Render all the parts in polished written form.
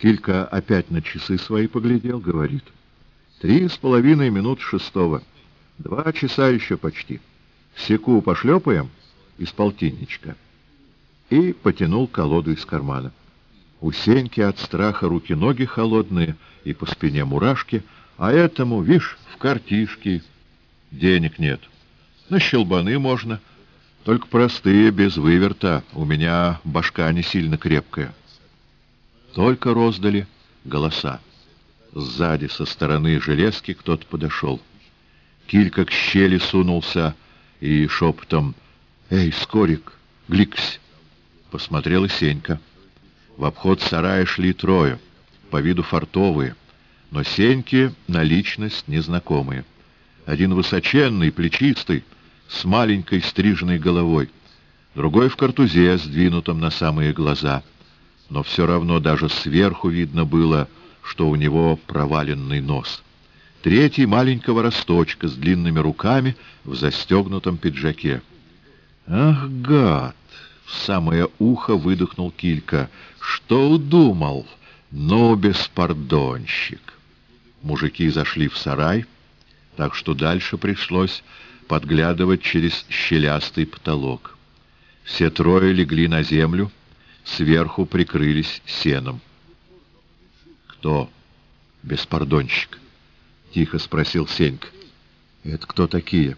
Килька опять на часы свои поглядел, говорит: 3,5 минуты шестого. 2 часа еще почти. Секу пошлепаем из полтинничка. И потянул колоду из кармана. У Сеньки от страха руки-ноги холодные и по спине мурашки, а этому, вишь, в картишки. Денег нет. На щелбаны можно, только простые, без выверта. У меня башка не сильно крепкая. Только роздали голоса. Сзади, со стороны железки, кто-то подошел. Килька к щели сунулся и шепотом: «Эй, Скорик, гликсь!» Посмотрел и Сенька. В обход сарая шли трое, по виду фартовые, но Сеньке на личность незнакомые. Один высоченный, плечистый, с маленькой стриженной головой, другой в картузе, сдвинутом на самые глаза, но все равно даже сверху видно было, что у него проваленный нос. Третий маленького росточка, с длинными руками, в застегнутом пиджаке. «Ах, гад!» — в самое ухо выдохнул Килька. «Что удумал? Ну, беспардонщик!» Мужики зашли в сарай, так что дальше пришлось подглядывать через щелястый потолок. Все трое легли на землю, сверху прикрылись сеном. «Кто беспардонщик?» — тихо спросил Сенька. «Это кто такие?»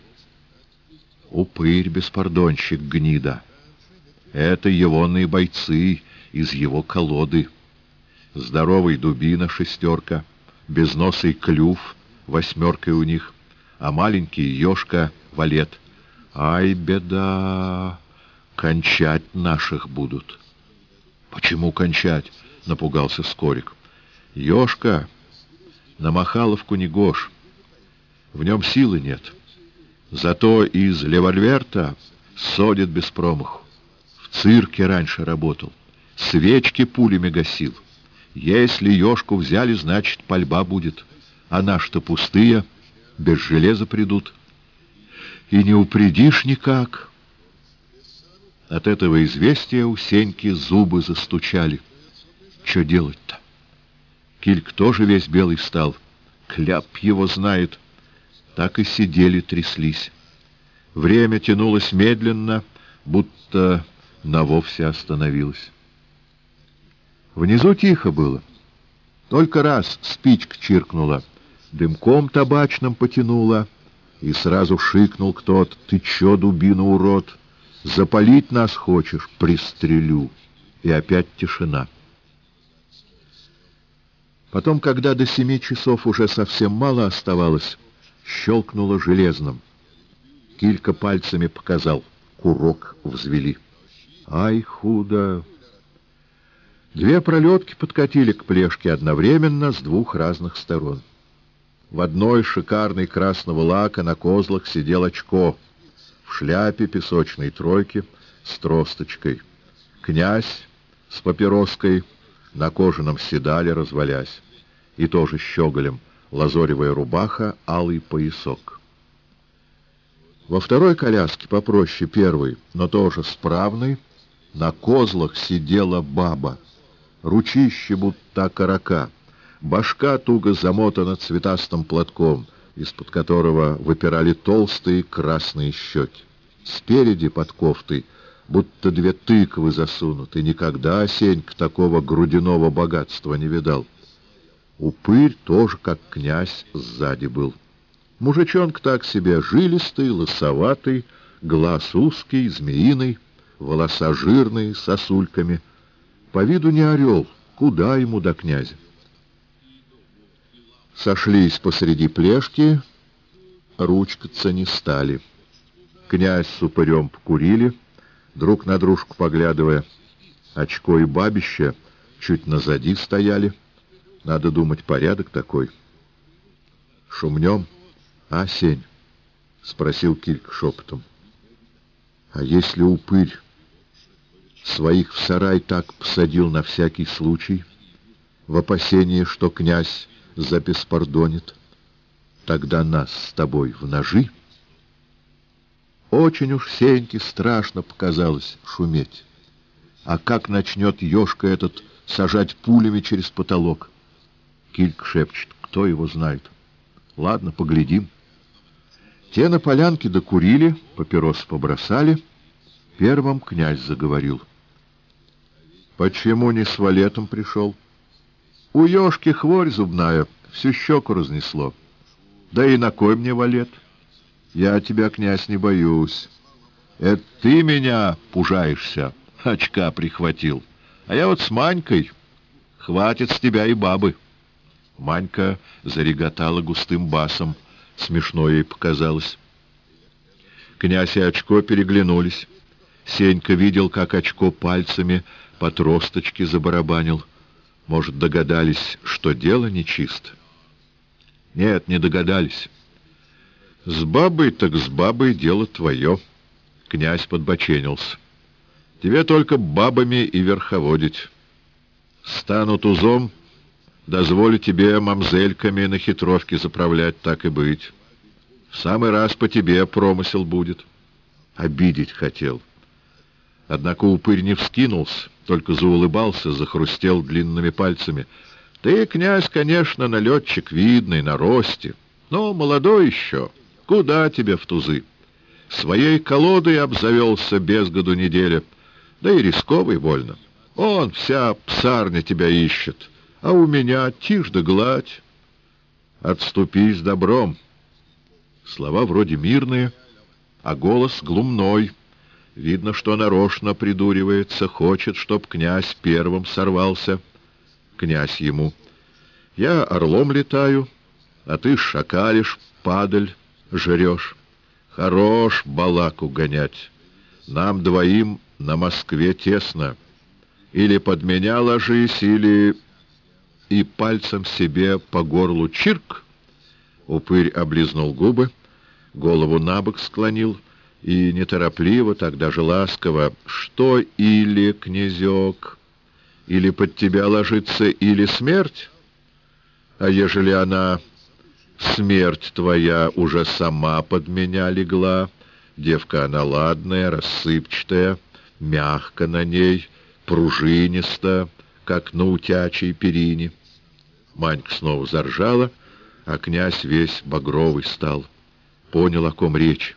«Упырь беспардонщик, гнида. Это егоные бойцы из его колоды. Здоровый дубина 6, безносый клюв 8 у них, а маленький ежка валет. Ай, беда! Кончать наших будут». «Почему кончать?» — напугался Скорик. «Ежка на Махаловку не гож. В нем силы нет. Зато из револьверта содит без промаху. В цирке раньше работал. Свечки пулями гасил. Если ежку взяли, значит, пальба будет. А наши-то пустые, без железа придут. И не упредишь никак». От этого известия у Сеньки зубы застучали. Что делать-то? Кильк тоже весь белый стал. Кляп его знает. Так и сидели, тряслись. Время тянулось медленно, будто навовсе остановилось. Внизу тихо было. Только раз спичка чиркнула, дымком табачным потянула, и сразу шикнул кто-то: «Ты чё, дубина, урод? Запалить нас хочешь? Пристрелю!» И опять тишина. Потом, когда до 7 часов уже совсем мало оставалось, щелкнуло железным. Килька пальцами показал. Курок взвели. Ай, худо! 2 пролетки подкатили к плешке одновременно с 2 разных сторон. В одной, шикарной красного лака, на козлах сидел Очко, в шляпе песочной тройки с тросточкой. Князь с папироской на кожаном седале, развалясь, и тоже щеголем, лазоревая рубаха, алый поясок. Во второй коляске, попроще первой, но тоже справной, на козлах сидела баба, ручище будто окорока, башка туго замотана цветастым платком, из-под которого выпирали толстые красные щеки. Спереди под кофтой будто 2 тыквы засунуты. Никогда Сенька такого грудяного богатства не видал. Упырь тоже, как князь, сзади был. Мужичонка так себе, жилистый, лысоватый, глаз узкий, змеиный, волоса жирные, сосульками. По виду не орел, куда ему до князя? Сошлись посреди плешки, ручкаться не стали. Князь с упырем покурили, друг на дружку поглядывая. Очко и бабище чуть назади стояли. Надо думать, порядок такой. «Шумнем, а, Сень?» — спросил Килька шепотом. «А если упырь своих в сарай так посадил на всякий случай, в опасении, что князь забеспардонит, тогда нас с тобой в ножи?» Очень уж Сеньке страшно показалось шуметь. А как начнет ежка этот сажать пулями через потолок. Килька шепчет: кто его знает. Ладно, поглядим. Те на полянке докурили, папирос побросали. Первым князь заговорил. Почему не с валетом пришел? У Ёшки хворь зубная, всю щеку разнесло. Да и на кой мне валет? Я тебя, князь, не боюсь. Это ты меня пужаешься, очка прихватил. А я вот с Манькой. Хватит с тебя и бабы. Манька зареготала густым басом. Смешно ей показалось. Князь и Очко переглянулись. Сенька видел, как Очко пальцами по тросточке забарабанил. Может, догадались, что дело нечисто? Нет, не догадались. С бабой так с бабой дело твое. Князь подбоченился. Тебе только бабами и верховодить. Стану тузом, дозволю тебе мамзельками на хитровке заправлять, так и быть. В самый раз по тебе промысел будет. Обидеть хотел. Однако упырь не вскинулся, только заулыбался, захрустел длинными пальцами. Ты, князь, конечно, налетчик видный, на росте, но молодой еще. Куда тебе в тузы? Своей колодой обзавелся без году неделя, да и рисковый больно. Он вся псарня тебя ищет, а у меня тишь да гладь. Отступи с добром. Слова вроде мирные, а голос глумной. Видно, что нарочно придуривается, хочет, чтоб князь первым сорвался. Князь ему: я орлом летаю, а ты шакалишь, падаль, жрешь. Хорош балаку гонять. Нам двоим на Москве тесно. Или под меня ложись, или... И пальцем себе по горлу чирк. Упырь облизнул губы, голову набок склонил и неторопливо, так даже ласково: что или, князек, или под тебя ложится, или смерть? А ежели она, смерть твоя, уже сама под меня легла, девка она ладная, рассыпчатая, мягко на ней, пружинисто, как на утячей перине. Манька снова заржала, а князь весь багровый стал. Понял, о ком речь.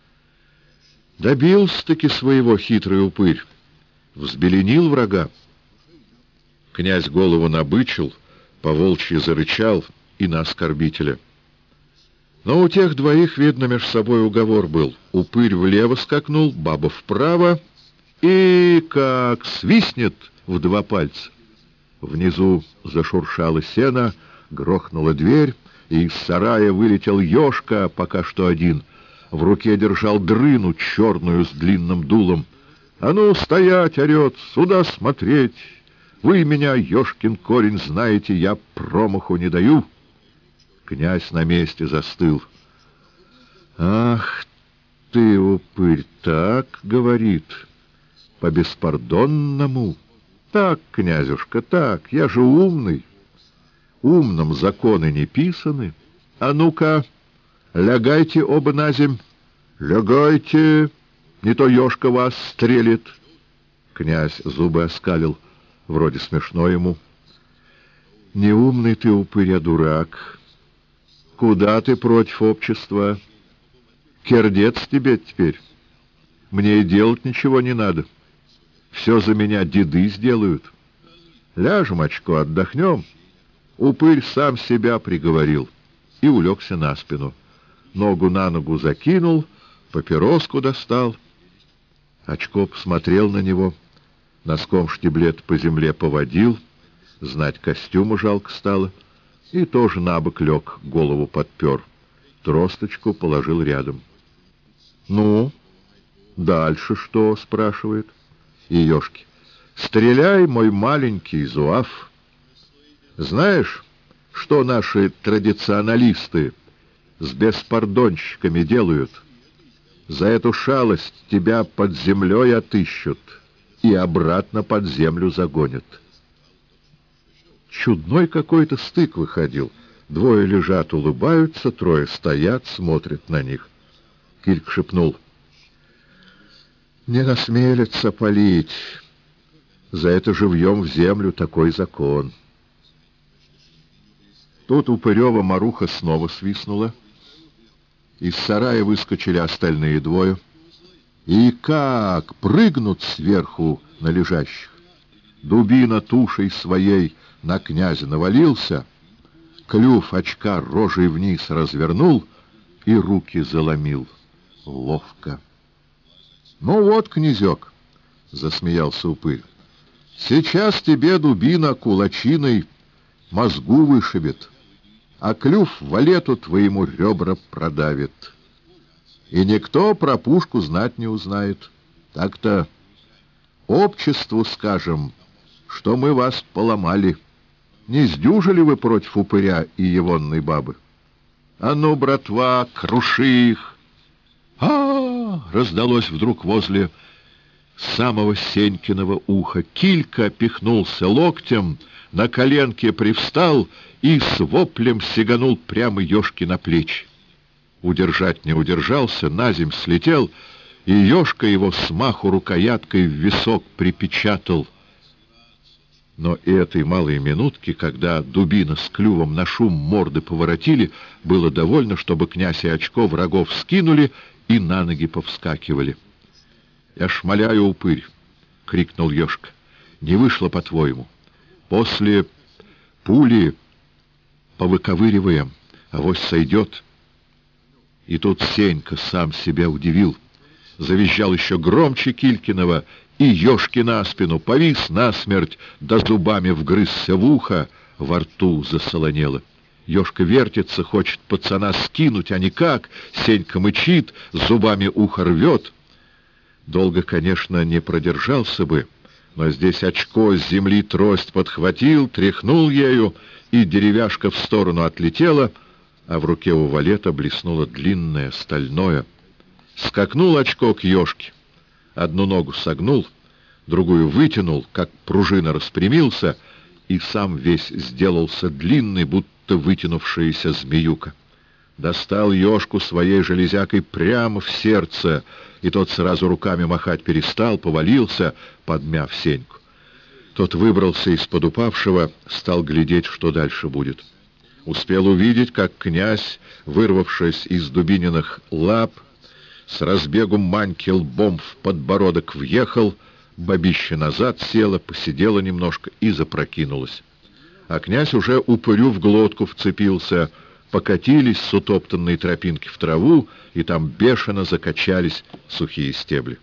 Добился-таки своего хитрый упырь. Взбеленил врага. Князь голову набычил, по-волчьи зарычал и на оскорбителя. Но у тех двоих, видно, меж собой уговор был. Упырь влево скакнул, баба вправо, и как свистнет в два пальца. Внизу зашуршало сено, грохнула дверь, и из сарая вылетел Ёшка, пока что один. В руке держал дрыну черную с длинным дулом. «А ну, стоять!» — орет. «Сюда смотреть! Вы меня, Ёшкин корень, знаете, я промаху не даю!» Князь на месте застыл. «Ах ты, упырь, так, — говорит, — по-беспардонному! Так, князюшка, так, я же умный. Умным законы не писаны. А ну-ка, лягайте оба на земь. Лягайте, не то Ёшка вас стрелит!» Князь зубы оскалил, вроде смешно ему. «Не умный ты, упырь, а дурак. Куда ты против общества? Кердец тебе теперь. Мне и делать ничего не надо. Все за меня деды сделают. Ляжем, Очко, отдохнем». Упырь сам себя приговорил и улегся на спину. Ногу на ногу закинул, папироску достал. Очко посмотрел на него, носком штиблет по земле поводил, знать костюма жалко стало, и тоже набок лег, голову подпер, тросточку положил рядом. «Ну, дальше что?» — спрашивает. И Ёшки: «Стреляй, мой маленький зуав. Знаешь, что наши традиционалисты с беспардонщиками делают? За эту шалость тебя под землей отыщут и обратно под землю загонят». Чудной какой-то стык выходил. Двое лежат, улыбаются, трое стоят, смотрят на них. Кильк шепнул: «Не насмелится палить. За это живьем в землю, такой закон. Тут у Пырева Маруха снова свистнула. Из сарая выскочили остальные двое. И как прыгнут сверху на лежащих. Дубина тушей своей на князя навалился, клюв очка рожей вниз развернул и руки заломил. Ловко. — Ну вот, князек, — засмеялся Упырь, — сейчас тебе дубина кулачиной мозгу вышибет, а клюв валету твоему ребра продавит. И никто про пушку знать не узнает. Так-то обществу скажем, что мы вас поломали. Не сдюжили вы против упыря и егонной бабы? А ну, братва, круши их! Раздалось вдруг возле самого Сенькиного уха. Килька пихнулся локтем, на коленке привстал и с воплем сиганул прямо Ёшке на плечи. Удержать не удержался, наземь слетел, и Ёшка его смаху рукояткой в висок припечатал. Но и этой малой минутки, когда дубина с клювом на шум морды поворотили, было довольно, чтобы князь и очко врагов скинули и на ноги повскакивали. — Я шмаляю, Упырь! — крикнул Ёшка. — Не вышло, по-твоему. После пули повыковыриваем, авось сойдет. И тут Сенька сам себя удивил. Завизжал еще громче Килькиного, и Ёшки на спину повис насмерть, да зубами вгрызся в ухо, во рту засолонело. Ёшка вертится, хочет пацана скинуть, а никак. Сенька мычит, зубами ухо рвет. Долго, конечно, не продержался бы, но здесь очко с земли трость подхватил, тряхнул ею, и деревяшка в сторону отлетела, а в руке у валета блеснуло длинное, стальное. Скакнул очко к Ёшке, одну ногу согнул, другую вытянул, как пружина распрямился, и сам весь сделался длинный, будто вытянувшаяся змеюка. Достал Ёшку своей железякой прямо в сердце, и тот сразу руками махать перестал, повалился, подмяв Сеньку. Тот выбрался из-под упавшего, стал глядеть, что дальше будет. Успел увидеть, как князь, вырвавшись из дубининых лап, с разбегу Маньки лбом в подбородок въехал, бабища назад села, посидела немножко и запрокинулась. А князь уже Упырю в глотку вцепился, покатились с утоптанной тропинки в траву, и там бешено закачались сухие стебли.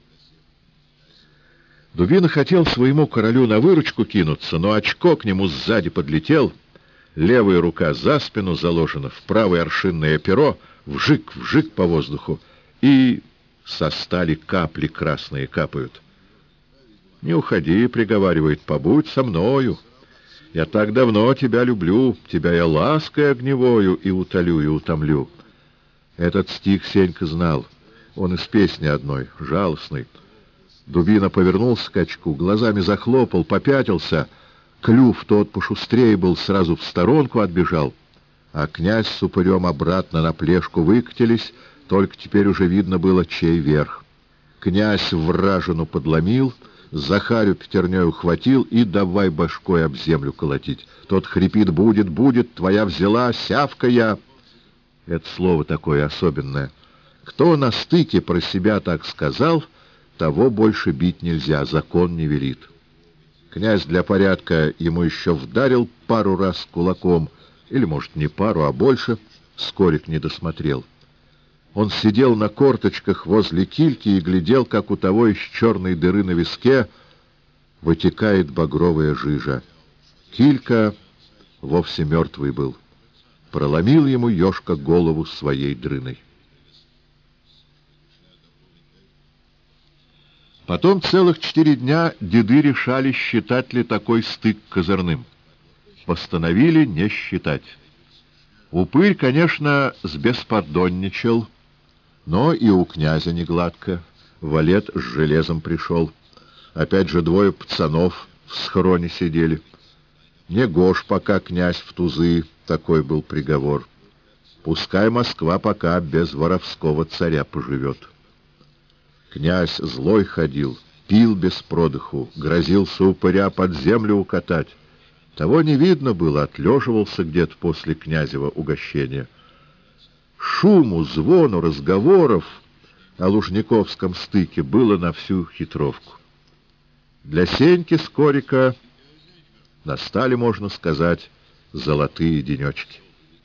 Дубина хотел своему королю на выручку кинуться, но очко к нему сзади подлетел, левая рука за спину заложена, в правое аршинное перо, вжик по воздуху, и со стали капли красные капают. — Не уходи, — приговаривает, — побудь со мною. Я так давно тебя люблю, тебя я лаской огневою и утолю, и утомлю. Этот стих Сенька знал, он из песни одной, жалостный. Дубина повернулся к очку, глазами захлопал, попятился, клюв тот пошустрее был, сразу в сторонку отбежал, а князь с Упырем обратно на плешку выкатились, только теперь уже видно было, чей верх. Князь вражину подломил, Захарю пятерней ухватил и давай башкой об землю колотить. Тот хрипит: будет, твоя взяла, сявка я. Это слово такое особенное. Кто на стыке про себя так сказал, того больше бить нельзя, закон не велит. Князь для порядка ему еще вдарил пару раз кулаком, или, может, не пару, а больше, Скорик не досмотрел. Он сидел на корточках возле кильки и глядел, как у того из черной дыры на виске вытекает багровая жижа. Килька вовсе мертвый был. Проломил ему Ёшка голову своей дрыной. Потом целых 4 дня деды решали, считать ли такой стык козырным. Постановили не считать. Упырь, конечно, сбеспардонничал, но и у князя не гладко. Валет с железом пришел. Опять же 2 пацанов в схроне сидели. Не гож пока князь в тузы, такой был приговор. Пускай Москва пока без воровского царя поживет. Князь злой ходил, пил без продыху, грозился упыря под землю укатать. Того не видно было, отлеживался где-то после князева угощения. Шуму, звону, разговоров о Лужниковском стыке было на всю хитровку. Для Сеньки Скорика настали, можно сказать, золотые денечки.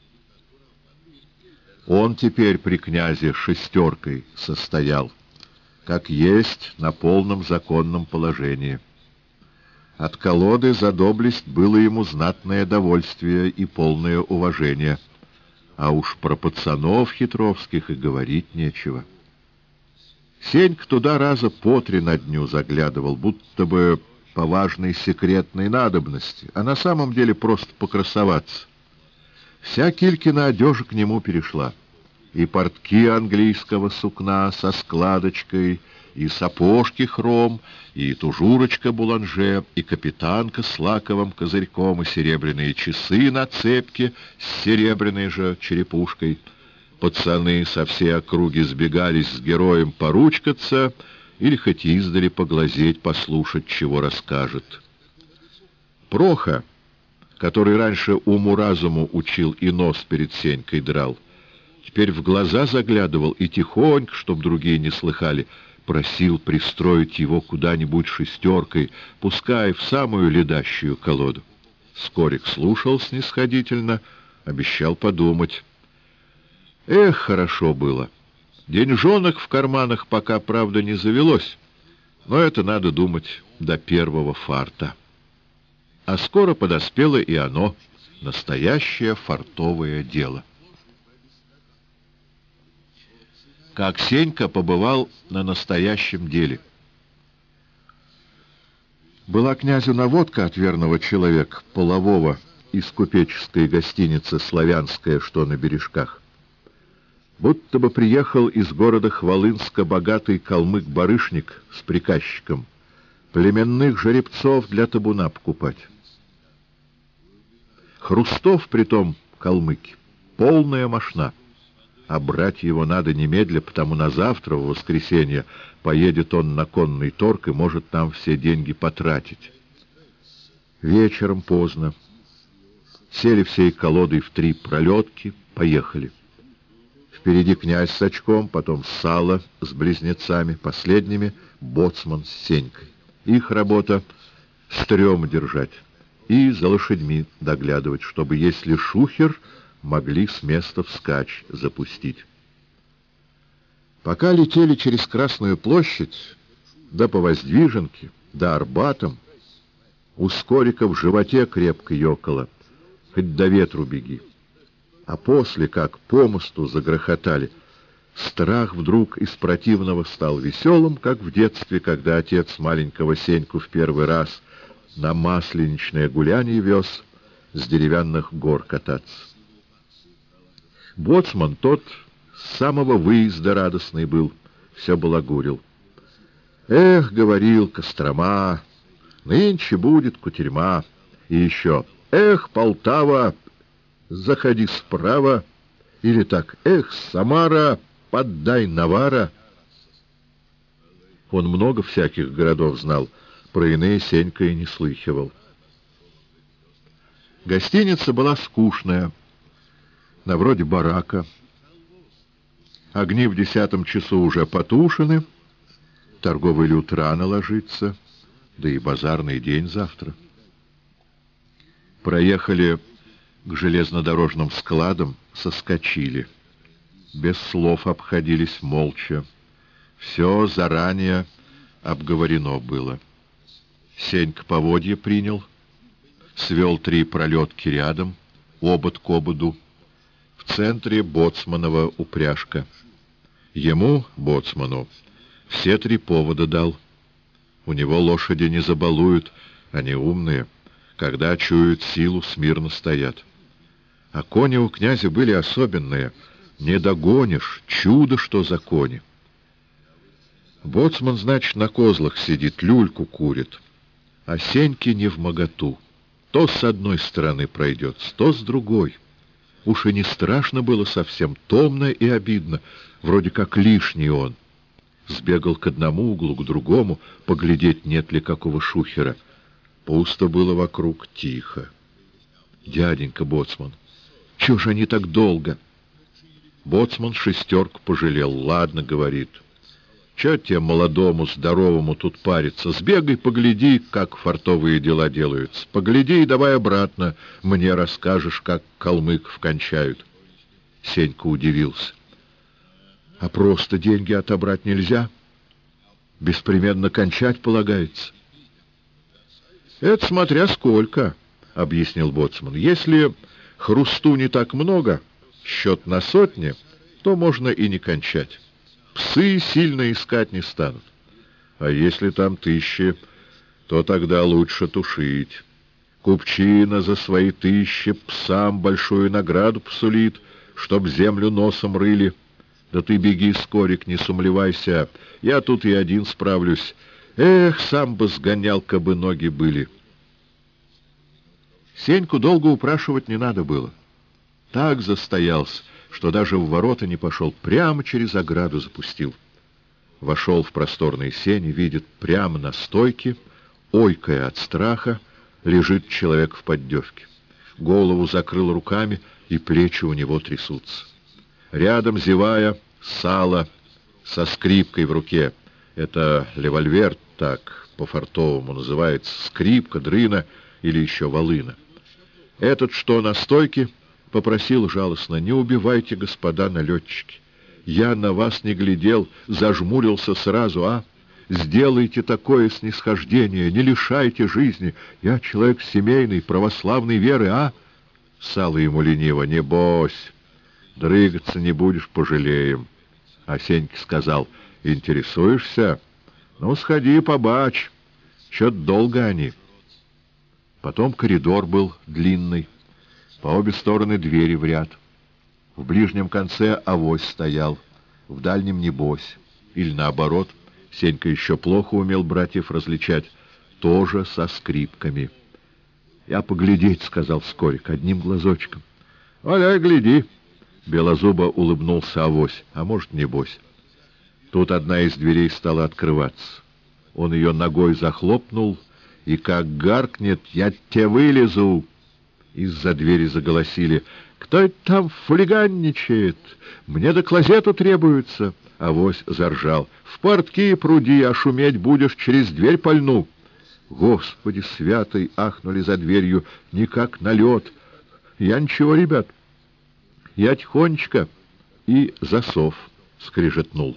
Он теперь при князе шестеркой состоял, как есть на полном законном положении. От колоды за доблесть было ему знатное довольствие и полное уважение, а уж про пацанов хитровских и говорить нечего. Сенька туда раза по 3 на дню заглядывал, будто бы по важной секретной надобности, а на самом деле просто покрасоваться. Вся Килькина одежа к нему перешла. И портки английского сукна со складочкой, и сапожки хром, и тужурочка буланже, и капитанка с лаковым козырьком, и серебряные часы на цепке с серебряной же черепушкой. Пацаны со всей округи сбегались с героем поручкаться или хоть издали поглазеть, послушать, чего расскажет. Проха, который раньше уму-разуму учил и нос перед Сенькой драл, теперь в глаза заглядывал и тихонько, чтоб другие не слыхали, просил пристроить его куда-нибудь шестеркой, пускай в самую ледащую колоду. Скорик слушал снисходительно, обещал подумать. Эх, хорошо было. Деньжонок в карманах пока, правда, не завелось, но это надо думать до первого фарта. А скоро подоспело и оно, настоящее фартовое дело. Как Сенька побывал на настоящем деле. Была князю наводка от верного человека, полового, из купеческой гостиницы «Славянская», что на бережках. Будто бы приехал из города Хвалынска богатый калмык-барышник с приказчиком племенных жеребцов для табуна покупать. Хрустов, притом калмыки, полная мошна, а брать его надо немедля, потому на завтра, в воскресенье, поедет он на конный торг и может там все деньги потратить. Вечером поздно. Сели всей колодой в 3 пролетки, поехали. Впереди князь с очком, потом Сало с близнецами, последними боцман с Сенькой. Их работа — стрём держать и за лошадьми доглядывать, чтобы, если шухер, могли с места вскачь запустить. Пока летели через Красную площадь, да по Воздвиженке, да Арбатом, у Скорика в животе крепко ёкало, хоть до ветру беги. А после, как по мосту загрохотали, страх вдруг из противного стал веселым, как в детстве, когда отец маленького Сеньку в первый раз на масленичное гулянье вез с деревянных гор кататься. Боцман тот с самого выезда радостный был, все балагурил. Эх, говорил Кострома, нынче будет кутерьма. И еще, эх, Полтава, заходи справа, или так, эх, Самара, поддай навара. Он много всяких городов знал, про иные Сенька и не слыхивал. Гостиница была скучная, на вроде барака. Огни в 10 часу уже потушены, торговый люд рано ложится, да и базарный день завтра. Проехали к железнодорожным складам, соскочили. Без слов обходились молча. Все заранее обговорено было. Сенька поводья принял, свел 3 пролетки рядом, обод к ободу. В центре боцманова упряжка. Ему, боцману, все 3 повода дал. У него лошади не забалуют, они умные. Когда чуют силу, смирно стоят. А кони у князя были особенные. Не догонишь, чудо, что за кони. Боцман, значит, на козлах сидит, люльку курит. А Сеньке невмоготу. То с одной стороны пройдет, то с другой. Уж и не страшно было совсем, томно и обидно, вроде как лишний он. Сбегал к одному углу, к другому, поглядеть, нет ли какого шухера. Пусто было вокруг, тихо. «Дяденька боцман, чего ж они так долго?» Боцман шестерку пожалел. «Ладно, — говорит, — чё тебе, молодому, здоровому, тут париться? Сбегай, погляди, как фартовые дела делаются. Погляди и давай обратно, мне расскажешь, как калмыков кончают». Сенька удивился. «А просто деньги отобрать нельзя? Беспременно кончать полагается?» «Это смотря сколько, — объяснил боцман. Если хрусту не так много, счет на сотни, то можно и не кончать. Псы сильно искать не станут. А если там 1000, то тогда лучше тушить. Купчина за свои 1000 псам большую награду посулит, чтоб землю носом рыли. Да ты беги, Скорик, не сумлевайся, я тут и один справлюсь. Эх, сам бы сгонял, кабы ноги были». Сеньку долго упрашивать не надо было. Так застоялся, что даже в ворота не пошел, прямо через ограду запустил. Вошел в просторные сени, видит, прямо на стойке, ойкая от страха, лежит человек в поддевке. Голову закрыл руками, и плечи у него трясутся. Рядом, зевая, Сало со скрипкой в руке. Это револьвер, так по-фартовому называется, скрипка, дрына или еще волына. Этот, что на стойке, попросил жалостно: «Не убивайте, господа налетчики. Я на вас не глядел, зажмурился сразу, а? Сделайте такое снисхождение, не лишайте жизни. Я человек семейный, православной веры, а?» Сало ему лениво: «Небось, дрыгаться не будешь, пожалеем». А Сенька сказал: «Интересуешься? Ну, сходи, побачь. Чё-то долго они». Потом коридор был длинный, по обе стороны двери в ряд. В ближнем конце авось стоял, в дальнем небось. Или наоборот, Сенька еще плохо умел братьев различать, тоже со скрипками. «Я поглядеть, — сказал Скорик, — одним глазочком». «Валяй, гляди!» — белозубо улыбнулся авось, а может, небось. Тут одна из дверей стала открываться. Он ее ногой захлопнул, и как гаркнет: «Я те вылезу!» Из-за двери заголосили: «Кто это там хулиганничает? Мне до клозету требуется!» Авось заржал: «В портки пруди, а шуметь будешь, через дверь пальну!» «Господи святый!» — ахнули за дверью, никак на лед. «Я ничего, ребят, я тихонечко!» И засов скрижетнул.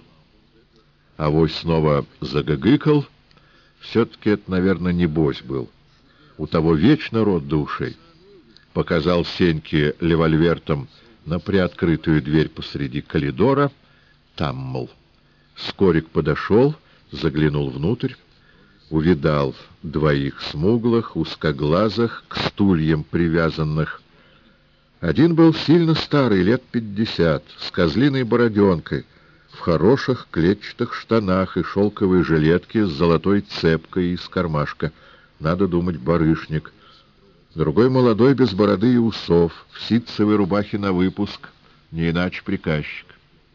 Авось снова загогыкал. Все-таки это, наверное, небось был. У того вечно рот до ушей. Показал Сеньке револьвертом на приоткрытую дверь посреди коридора. Там, мол. Скорик подошел, заглянул внутрь, увидал двоих смуглых, узкоглазых, к стульям привязанных. Один был сильно старый, лет 50, с козлиной бороденкой, в хороших клетчатых штанах и шелковой жилетке с золотой цепкой из кармашка. Надо думать, барышник. Другой молодой, без бороды и усов, в ситцевой рубахе на выпуск, не иначе приказчик.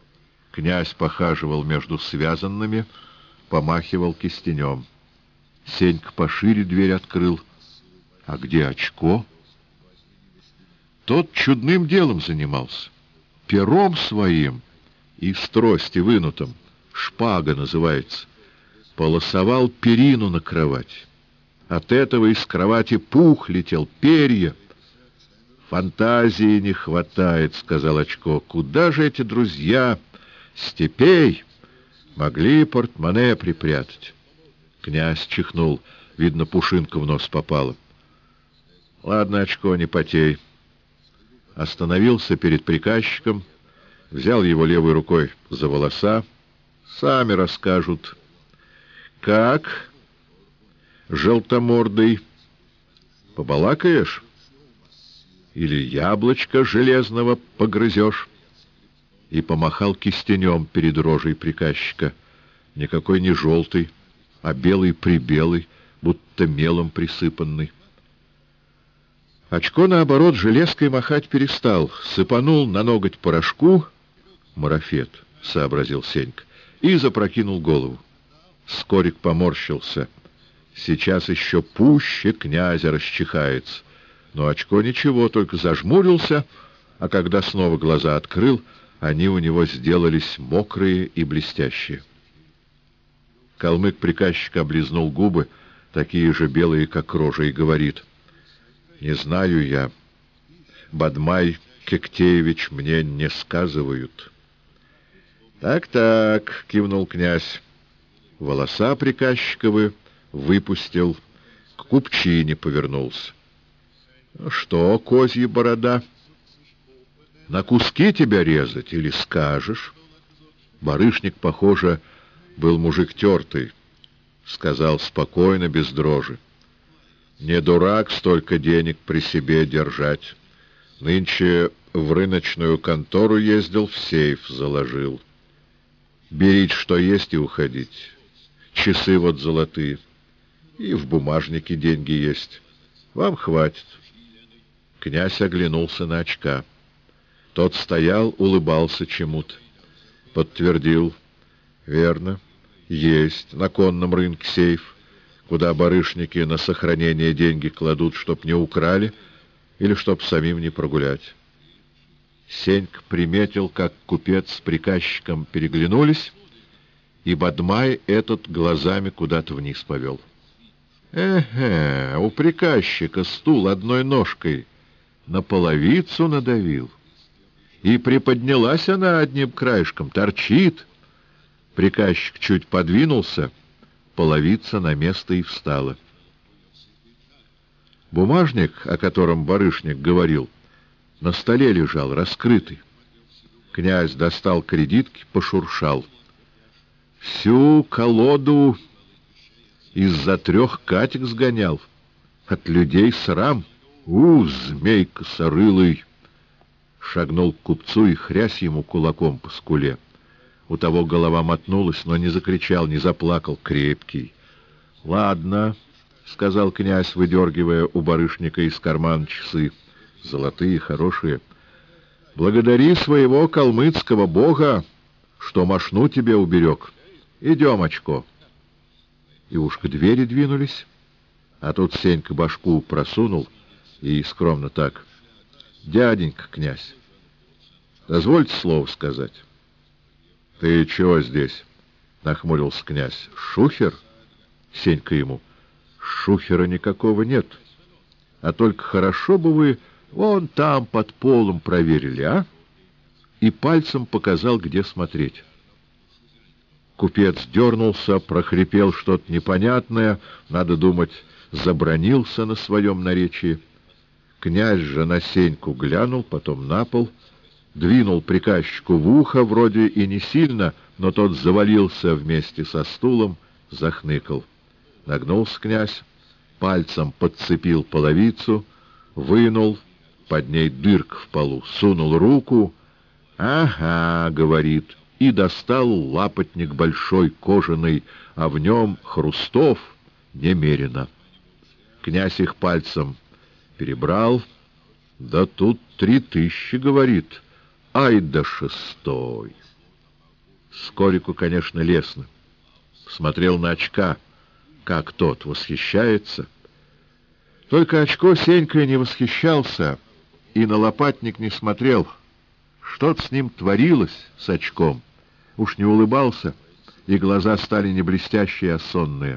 Князь похаживал между связанными, помахивал кистенем. Сенька пошире дверь открыл. А где очко? Тот чудным делом занимался. Пером своим и с трости вынутым, шпага называется, полосовал перину на кровать. От этого из кровати пух летел, перья. «Фантазии не хватает, — сказал очко. — Куда же эти друзья степей могли портмоне припрятать?» Князь чихнул, видно, пушинка в нос попала. «Ладно, очко, не потей». Остановился перед приказчиком, взял его левой рукой за волоса. «Сами расскажут. Как, желтомордый, побалакаешь? Или яблочко железного погрызешь?» И помахал кистенем перед рожей приказчика. Никакой не желтый, а белый-прибелый, будто мелом присыпанный. Очко, наоборот, железкой махать перестал, сыпанул на ноготь порошку. «Марафет», — сообразил Сенька, и запрокинул голову. Скорик поморщился. Сейчас еще пуще князя расчихается. Но Очко ничего, только зажмурился, а когда снова глаза открыл, они у него сделались мокрые и блестящие. Калмык-приказчик облизнул губы, такие же белые, как рожа, и говорит: «Не знаю я. Бадмай Кектеевич мне не сказывают». «Так-так», — кивнул князь. Волоса приказчиковы выпустил, к купчине повернулся. «Что, козья борода, на куски тебя резать или скажешь?» Барышник, похоже, был мужик тертый, сказал спокойно, без дрожи: «Не дурак столько денег при себе держать. Нынче в рыночную контору ездил, в сейф заложил. Берите, что есть, и уходить. Часы вот золотые, и в бумажнике деньги есть. Вам хватит». Князь оглянулся на Очка. Тот стоял, улыбался чему-то. Подтвердил: «Верно, есть на конном рынке сейф, куда барышники на сохранение деньги кладут, чтоб не украли или чтоб самим не прогулять». Сенька приметил, как купец с приказчиком переглянулись, и Бадмай этот глазами куда-то вниз повел. У приказчика стул одной ножкой на половицу надавил, и приподнялась она одним краешком, торчит. Приказчик чуть подвинулся, половица на место и встала. Бумажник, о котором барышник говорил, на столе лежал, раскрытый. Князь достал кредитки, пошуршал. Всю колоду из-за 3 катек сгонял. От людей срам. Змей косорылый! Шагнул к купцу и хрясь ему кулаком по скуле. У того голова мотнулась, но не закричал, не заплакал, крепкий. — Ладно, — сказал князь, выдергивая у барышника из кармана часы. — Золотые, хорошие. — Благодари своего калмыцкого бога, что мошну тебе уберег. Идем, Очко. И уж к двери двинулись, а тут Сенька башку просунул и скромно так: «Дяденька князь, дозвольте слово сказать». «Ты чего здесь?» — нахмурился князь. «Шухер?» — Сенька ему. «Шухера никакого нет. А только хорошо бы вы вон там под полом проверили, а?» И пальцем показал, где смотреть. Купец дернулся, прохрипел что-то непонятное, надо думать, забранился на своем наречии. Князь же на Сеньку глянул, потом на пол, двинул приказчику в ухо, вроде и не сильно, но тот завалился вместе со стулом, захныкал. Нагнулся князь, пальцем подцепил половицу, вынул, под ней дырка в полу, сунул руку. «Ага», — говорит, и достал лапотник большой, кожаный, а в нем хрустов немерено. Князь их пальцем перебрал. «Да тут 3000, — говорит, — ай да 6-й». Скорику, конечно, лестно. Смотрел на Очка, как тот восхищается. Только Очко Сенькой не восхищался и на лопатник не смотрел. Что-то с ним творилось, с Очком. Уж не улыбался, и глаза стали не блестящие, а сонные.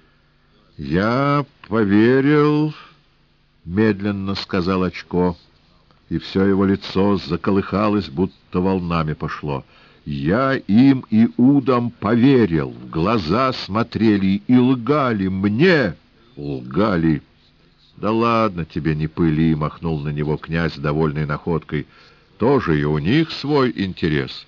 «Я поверил», — медленно сказал Очко, и все его лицо заколыхалось, будто волнами пошло. «Я им, иудам, поверил, в глаза смотрели и лгали мне, лгали». «Да ладно тебе, не пыли», — махнул на него князь, довольный находкой. «Тоже и у них свой интерес».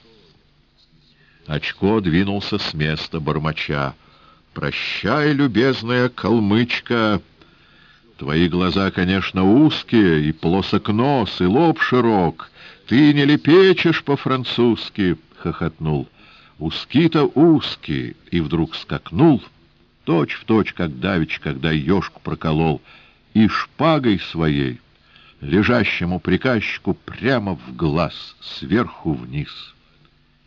Очко двинулся с места, бормоча: «Прощай, любезная калмычка! Твои глаза, конечно, узкие, и плосок нос, и лоб широк. Ты не лепечешь по-французски!» — хохотнул. «Узки-то узкие!» И вдруг скакнул, точь-в-точь, как давеча, когда ежку проколол, и шпагой своей лежащему приказчику прямо в глаз, сверху вниз.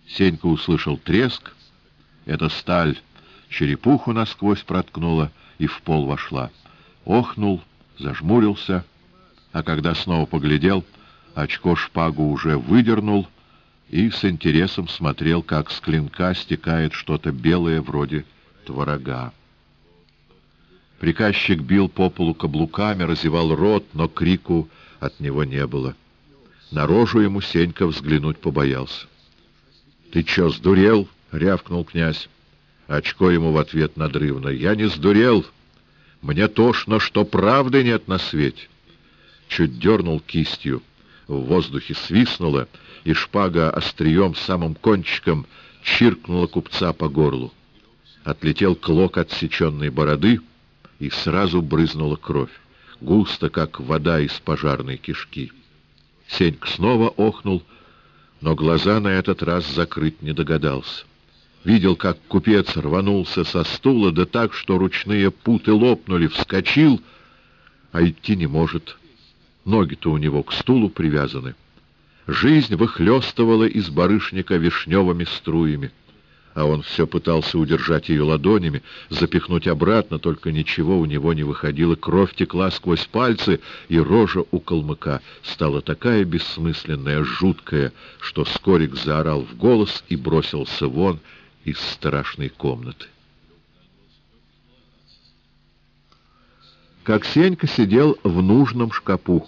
Сенька услышал треск. Эта сталь черепуху насквозь проткнула и в пол вошла. Охнул, зажмурился, а когда снова поглядел, очко шпагу уже выдернул и с интересом смотрел, как с клинка стекает что-то белое вроде творога. Приказчик бил по полу каблуками, разевал рот, но крику от него не было. На рожу ему Сенька взглянуть побоялся. — Ты чё, сдурел? — рявкнул князь. Очко ему в ответ надрывно. — Я не сдурел. Мне тошно, что правды нет на свете. Чуть дернул кистью. В воздухе свистнуло, и шпага острием, самым кончиком, чиркнула купца по горлу. Отлетел клок отсеченной бороды, и сразу брызнула кровь, густо, как вода из пожарной кишки. Сенька снова охнул, но глаза на этот раз закрыть не догадался. Видел, как купец рванулся со стула, да так, что ручные путы лопнули, вскочил, а идти не может. Ноги-то у него к стулу привязаны. Жизнь выхлестывала из барышника вишневыми струями, а он все пытался удержать ее ладонями, запихнуть обратно, только ничего у него не выходило. Кровь текла сквозь пальцы, и рожа у калмыка стала такая бессмысленная, жуткая, что Скорик заорал в голос и бросился вон из страшной комнаты. Как Сенька сидел в нужном шкапу.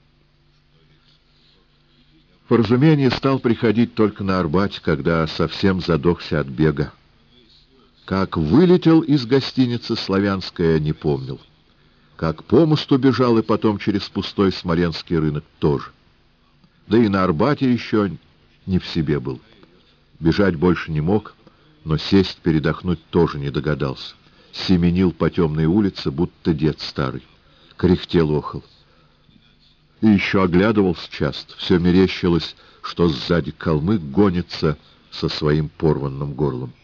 По разумению, стал приходить только на Арбате, когда совсем задохся от бега. Как вылетел из гостиницы «Славянская», не помнил. Как по мосту бежал и потом через пустой Смоленский рынок тоже. Да и на Арбате еще не в себе был. Бежать больше не мог, но сесть передохнуть тоже не догадался. Семенил по темной улице, будто дед старый. Кряхтел, охал. И еще оглядывался часто. Все мерещилось, что сзади калмык гонится со своим порванным горлом.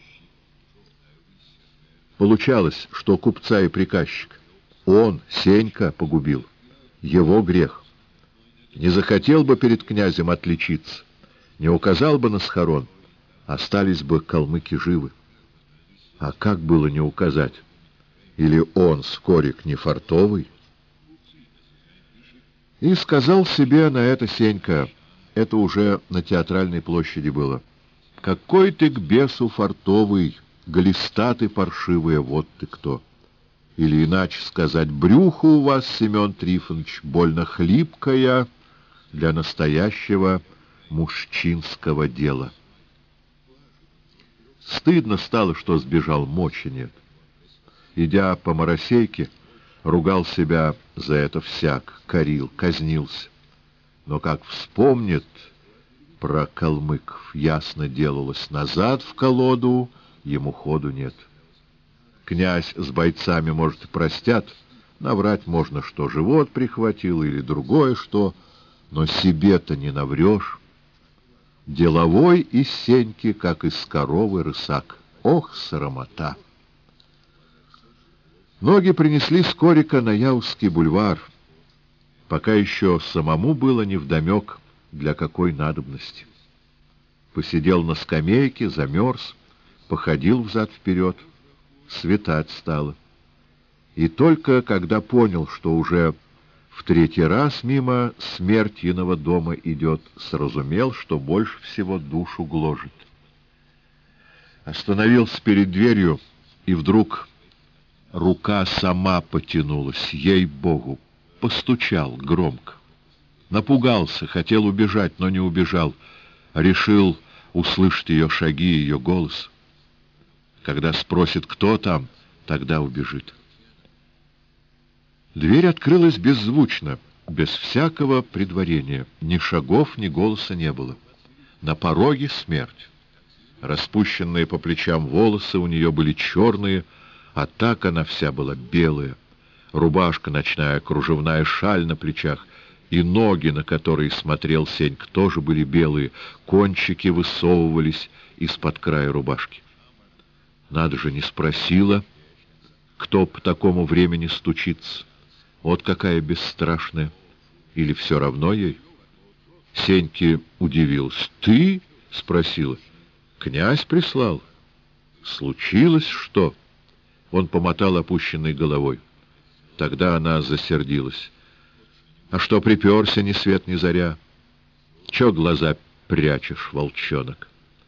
Получалось, что купца и приказчик он, Сенька, погубил. Его грех. Не захотел бы перед князем отличиться, не указал бы на схорон, остались бы калмыки живы. А как было не указать? Или он, Скорик, не фартовый? И сказал себе на это Сенька, это уже на Театральной площади было: «Какой ты к бесу фартовый, глиста ты паршивая, вот ты кто!» Или иначе сказать: «Брюхо у вас, Семен Трифонович, больно хлипкое для настоящего мужчинского дела». Стыдно стало, что сбежал, мочи нет. Идя по Моросейке, ругал себя за это всяк, корил, казнился. Но как вспомнит про калмыков, ясно делалось: назад в колоду ему ходу нет. Князь с бойцами, может, и простят, наврать можно, что живот прихватил или другое что, но себе-то не наврешь. Деловой из Сеньки, как из коровы рысак. Ох, срамота! Ноги принесли Скорика на Яузский бульвар. Пока еще самому было невдомек, для какой надобности. Посидел на скамейке, замерз, походил взад-вперед. Светать стало. И только когда понял, что уже в третий раз мимо Смертьиного дома идет, сразумел, что больше всего душу гложет. Остановился перед дверью, и вдруг рука сама потянулась, ей-богу, постучал громко. Напугался, хотел убежать, но не убежал. Решил услышать ее шаги, ее голос. Когда спросит, кто там, тогда убежит. Дверь открылась беззвучно, без всякого предварения. Ни шагов, ни голоса не было. На пороге смерть. Распущенные по плечам волосы у нее были черные, а так она вся была белая. Рубашка ночная, кружевная шаль на плечах, и ноги, на которые смотрел Сенька, тоже были белые, кончики высовывались из-под края рубашки. Надо же, не спросила, кто по такому времени стучится. Вот какая бесстрашная. Или все равно ей? Сеньке удивился. «Ты?» — спросила. Князь прислал? Случилось что? Он помотал опущенной головой. Тогда она засердилась. А что приперся ни свет ни заря? Чё глаза прячешь, волчонок?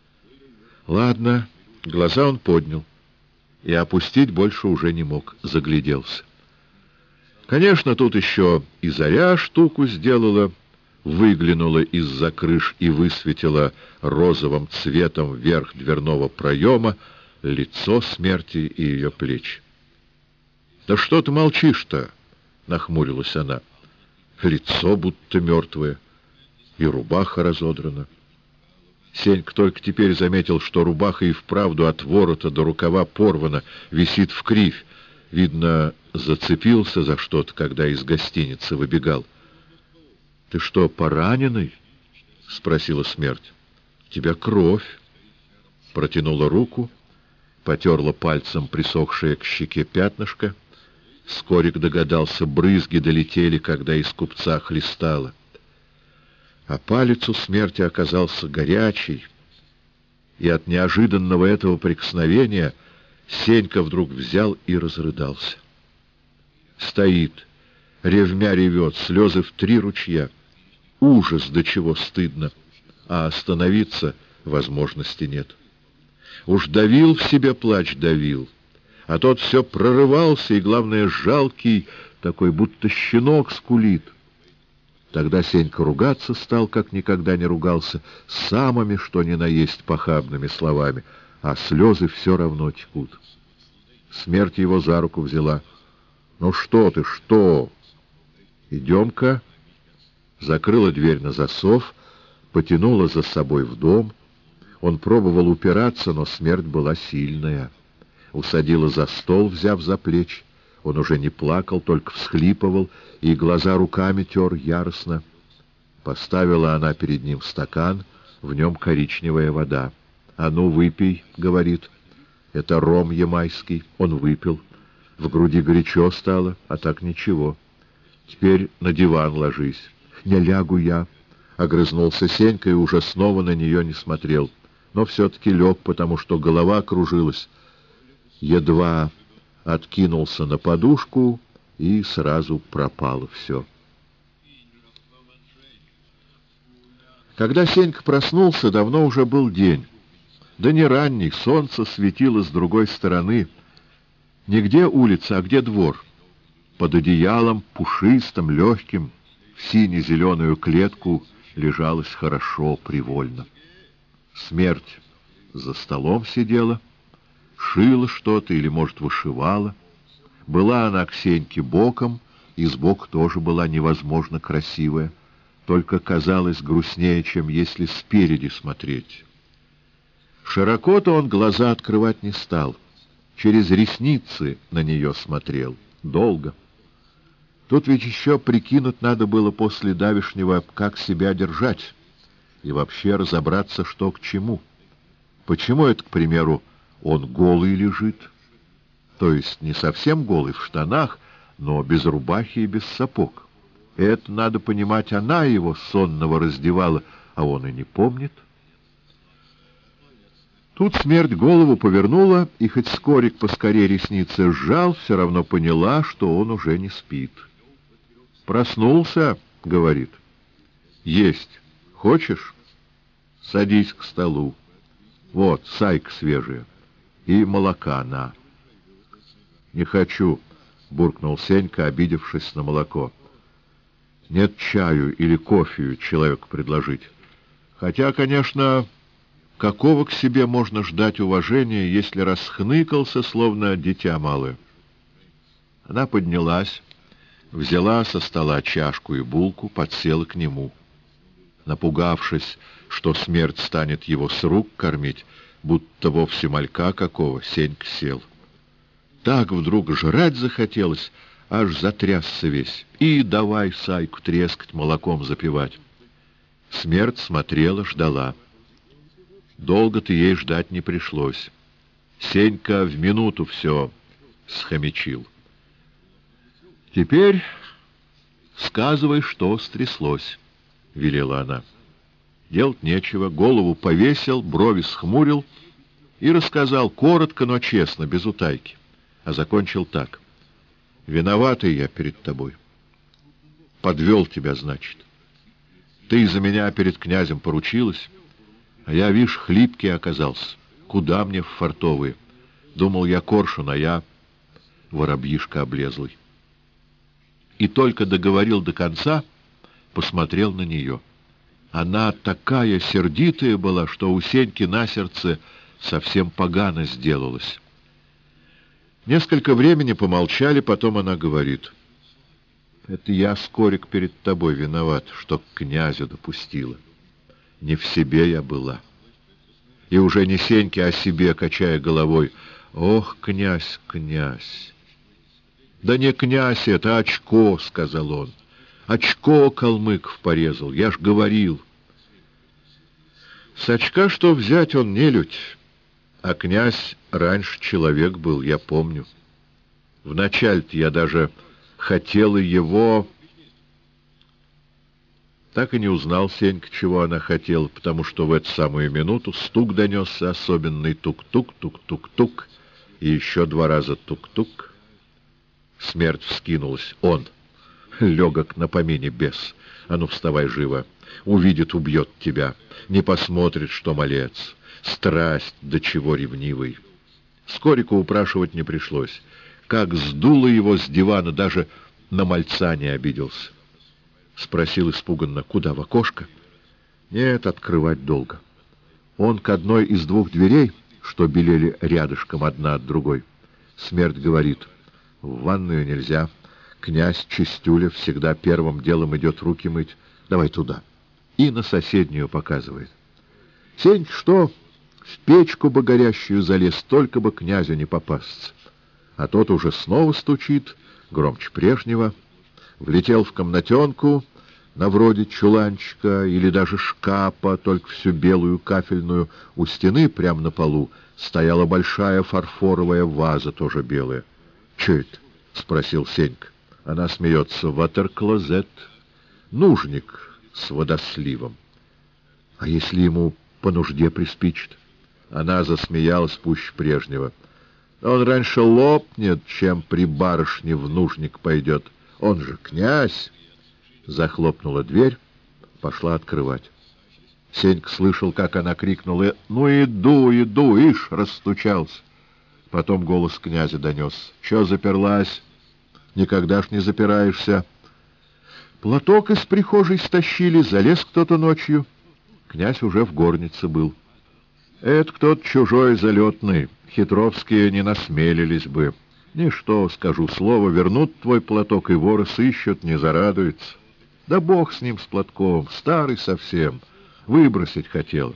Ладно, глаза он поднял. И опустить больше уже не мог, загляделся. Конечно, тут еще и заря штуку сделала, выглянула из-за крыш и высветила розовым цветом верх дверного проема лицо смерти и ее плечи. — Да что ты молчишь-то? — нахмурилась она. — Лицо будто мертвое, и рубаха разодрана. Сенька только теперь заметил, что рубаха и вправду от ворота до рукава порвана, висит в кривь. Видно, зацепился за что-то, когда из гостиницы выбегал. — Ты что, пораненный? — спросила смерть. — Тебя кровь. Протянула руку, потерла пальцем присохшее к щеке пятнышко. Скорик догадался, брызги долетели, когда из купца хлестало. А палец у смерти оказался горячий, и от неожиданного этого прикосновения Сенька вдруг взял и разрыдался. Стоит, ревмя ревет, слезы в 3 ручья. Ужас, до чего стыдно, а остановиться возможности нет. Уж давил в себе плач, давил, а тот все прорывался, и, главное, жалкий, такой, будто щенок скулит. Тогда Сенька ругаться стал, как никогда не ругался, самыми, что ни на есть, похабными словами, а слезы все равно текут. Смерть его за руку взяла. — Ну что ты, что? Идем-ка. Закрыла дверь на засов, потянула за собой в дом. Он пробовал упираться, но смерть была сильная. Усадила за стол, взяв за плечи. Он уже не плакал, только всхлипывал, и глаза руками тер яростно. Поставила она перед ним стакан, в нем коричневая вода. — А ну, выпей, — говорит. Это ром ямайский. Он выпил. В груди горячо стало, а так ничего. Теперь на диван ложись. — Не лягу я, — огрызнулся Сенька и уже снова на нее не смотрел. Но все-таки лег, потому что голова кружилась. Едва откинулся на подушку, и сразу пропало все. Когда Сенька проснулся, давно уже был день. Да не ранний, солнце светило с другой стороны. Не где улица, а где двор. Под одеялом, пушистым, легким, в сине-зеленую клетку лежалось хорошо, привольно. Смерть за столом сидела, шила что-то или, может, вышивала. Была она к Сеньке боком, и сбоку тоже была невозможно красивая, только казалась грустнее, чем если спереди смотреть. Широко-то он глаза открывать не стал, через ресницы на нее смотрел, долго. Тут ведь еще прикинуть надо было после давешнего, как себя держать, и вообще разобраться, что к чему. Почему это, к примеру, он голый лежит? То есть не совсем голый, в штанах, но без рубахи и без сапог. Это, надо понимать, она его сонного раздевала, а он и не помнит. Тут смерть голову повернула, и хоть Скорик поскорее ресницы сжал, все равно поняла, что он уже не спит. «Проснулся?» — говорит. «Есть. Хочешь? Садись к столу. Вот, сайка свежая. И молока на». «Не хочу», — буркнул Сенька, обидевшись на молоко. «Нет чаю или кофею человеку предложить. Хотя, конечно, какого к себе можно ждать уважения, если расхныкался, словно дитя малое?» Она поднялась, взяла со стола чашку и булку, подсела к нему. Напугавшись, что смерть станет его с рук кормить, будто вовсе малька какого, Сенька сел. Так вдруг жрать захотелось, аж затрясся весь. И давай сайку трескать, молоком запивать. Смерть смотрела, ждала. Долго-то ей ждать не пришлось. Сенька в минуту все схомячил. «Теперь сказывай, что стряслось», — велела она. Делать нечего, голову повесил, брови схмурил и рассказал коротко, но честно, без утайки. А закончил так. «Виноватый я перед тобой. Подвел тебя, значит. Ты из-за меня перед князем поручилась, а я, вишь, хлипкий оказался. Куда мне в фартовые? Думал я коршун, а я воробьишка облезлый». И только договорил до конца, посмотрел на нее. Она такая сердитая была, что у Сеньки на сердце совсем погано сделалось. Несколько времени помолчали, потом она говорит: «Это я, Скорик, перед тобой виноват, что к князю допустила. Не в себе я была». И уже не Сеньке, а себе, качая головой: «Ох, князь, князь!» «Да не князь это, очко», — сказал он. «Очко Калмыков порезал, я ж говорил». С очка что взять, он нелюдь, а князь раньше человек был, я помню. Вначале-то я даже хотела его... Так и не узнал Сенька, чего она хотела, потому что в эту самую минуту стук донесся, особенный тук-тук, тук-тук-тук, и еще 2 раза тук-тук. Смерть вскинулась. Он, легок на помине бес. А ну, вставай живо. Увидит, убьет тебя. Не посмотрит, что малец. Страсть, до чего ревнивый. Скорику упрашивать не пришлось. Как сдуло его с дивана, даже на мальца не обиделся. Спросил испуганно: «Куда, в окошко?» «Нет, открывать долго». Он к одной из 2 дверей, что белели рядышком одна от другой. Смерть говорит: «В ванную нельзя. Князь Чистюля всегда первым делом идет руки мыть. Давай туда». И на соседнюю показывает. Сень что? В печку бы горящую залез, только бы князю не попасться. А тот уже снова стучит, громче прежнего. Влетел в комнатенку, на вроде чуланчика или даже шкафа, только всю белую кафельную. У стены, прямо на полу, стояла большая фарфоровая ваза, тоже белая. «Че это?» — спросил Сенька. Она смеется. «Ватерклозет. Нужник с водосливом». «А если ему по нужде приспичит?» Она засмеялась пуще прежнего. «Он раньше лопнет, чем при барышне в нужник пойдет. Он же князь!» Захлопнула дверь, пошла открывать. Сенька слышал, как она крикнула: «Ну, иду, иду!» Ишь, расстучался. Потом голос князя донес: «Чё заперлась? Никогда ж не запираешься». Платок из прихожей стащили, залез кто-то ночью. Князь уже в горнице был. Это кто-то чужой залетный, хитровские не насмелились бы. Ничто, скажу слово, вернут твой платок, и воры сыщут, не зарадуются. Да бог с ним, с платком, старый совсем, выбросить хотел.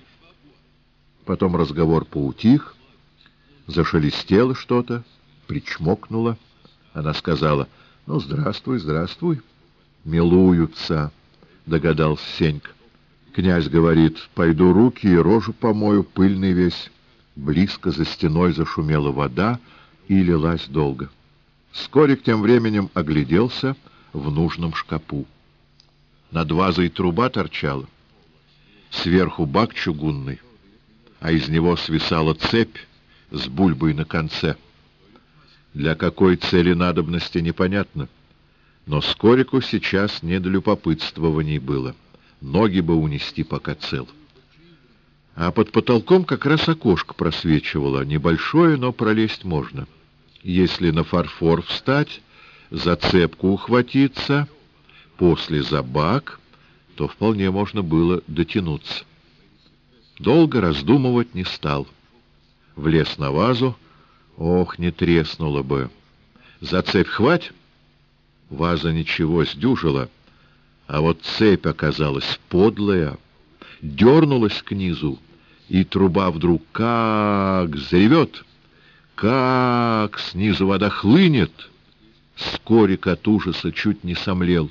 Потом разговор поутих, зашелестело что-то, причмокнуло. Она сказала: «Ну, здравствуй, здравствуй». «Милуются», — догадался Сенька. Князь говорит: «Пойду руки и рожу помою, пыльный весь». Близко за стеной зашумела вода и лилась долго. Скорик тем временем огляделся в нужном шкапу. Над вазой труба торчала, сверху бак чугунный, а из него свисала цепь с бульбой на конце. Для какой цели надобности непонятно, но Скорику сейчас не до любопытствований было. Ноги бы унести, пока цел. А под потолком как раз окошко просвечивало, небольшое, но пролезть можно. Если на фарфор встать, за цепку ухватиться, после за бак, то вполне можно было дотянуться. Долго раздумывать не стал. Влез на вазу, ох, не треснуло бы. За цепь хвать, ваза ничего, сдюжила, а вот цепь оказалась подлая, дернулась к низу, и труба вдруг как заревет, как снизу вода хлынет. Скорик от ужаса чуть не сомлел.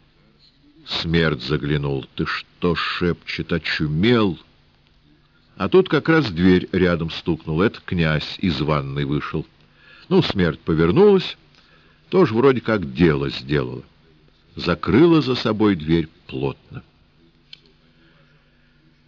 Смерть заглянул. «Ты что, — шепчет, — очумел?» А тут как раз дверь рядом стукнула. Это князь из ванной вышел. Ну, Смерть повернулась, тоже вроде как дело сделала. Закрыла за собой дверь плотно.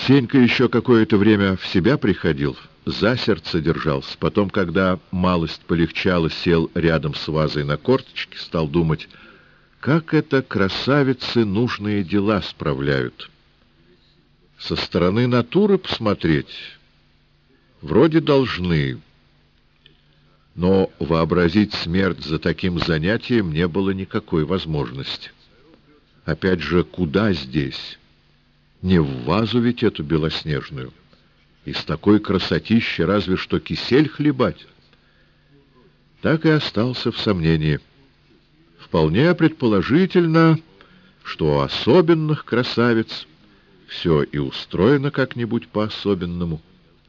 Сенька еще какое-то время в себя приходил, за сердце держался. Потом, когда малость полегчала, сел рядом с вазой на корточке, стал думать, как это красавицы нужные дела справляют. Со стороны натуры посмотреть вроде должны, но вообразить смерть за таким занятием не было никакой возможности. Опять же, куда здесь? Не в вазу ведь эту белоснежную. Из такой красотищи разве что кисель хлебать. Так и остался в сомнении. Вполне предположительно, что у особенных красавиц все и устроено как-нибудь по-особенному.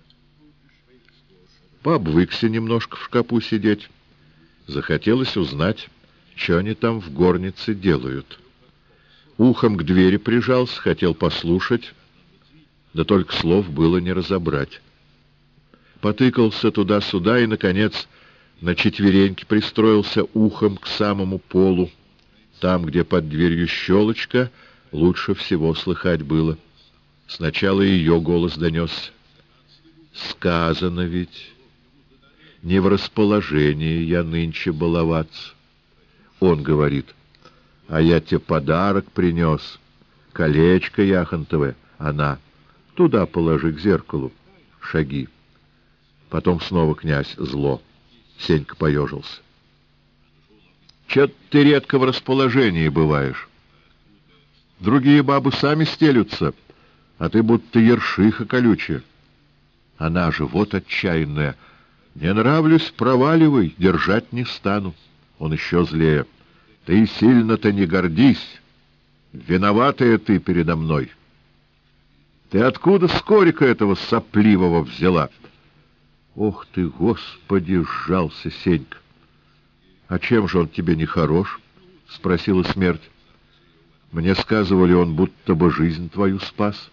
Пообвыкся немножко в шкапу сидеть. Захотелось узнать, что они там в горнице делают. Ухом к двери прижался, хотел послушать, да только слов было не разобрать. Потыкался туда-сюда и, наконец, на четвереньки пристроился ухом к самому полу. Там, где под дверью щелочка, лучше всего слыхать было. Сначала ее голос донесся. «Сказано ведь, не в расположении я нынче баловаться». Он говорит: «А я тебе подарок принес, колечко яхонтовое». Она: «Туда положи, к зеркалу». Шаги. Потом снова князь зло. Сенька поежился. «Чё ты редко в расположении бываешь? Другие бабы сами стелются, а ты будто ершиха колючая». Она же вот отчаянная: «Не нравлюсь, проваливай, держать не стану». Он еще злее: «Ты сильно-то не гордись, виноватая ты передо мной. Ты откуда скорика этого сопливого взяла?» «Ох ты, Господи!» — сжался Сенька. «А чем же он тебе не хорош?» — спросила смерть. «Мне сказывали, он будто бы жизнь твою спас».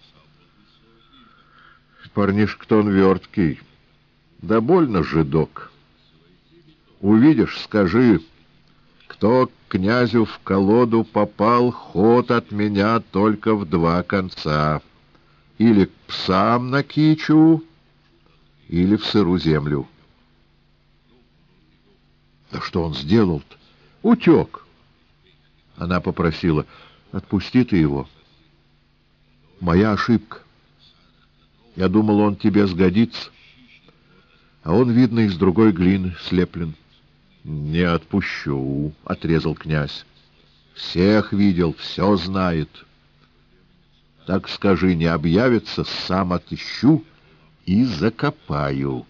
«Парнишка-то он верткий, да больно жидок. Увидишь, скажи, кто к князю в колоду попал, ход от меня только в два конца. Или к псам на кичу, или в сыру землю». «Да что он сделал-то?» «Утек». Она попросила: «Отпусти ты его. Моя ошибка. Я думал, он тебе сгодится, а он, видно, из другой глины слеплен». «Не отпущу», — отрезал князь. «Всех видел, все знает. Так скажи, не объявится, сам отыщу и закопаю».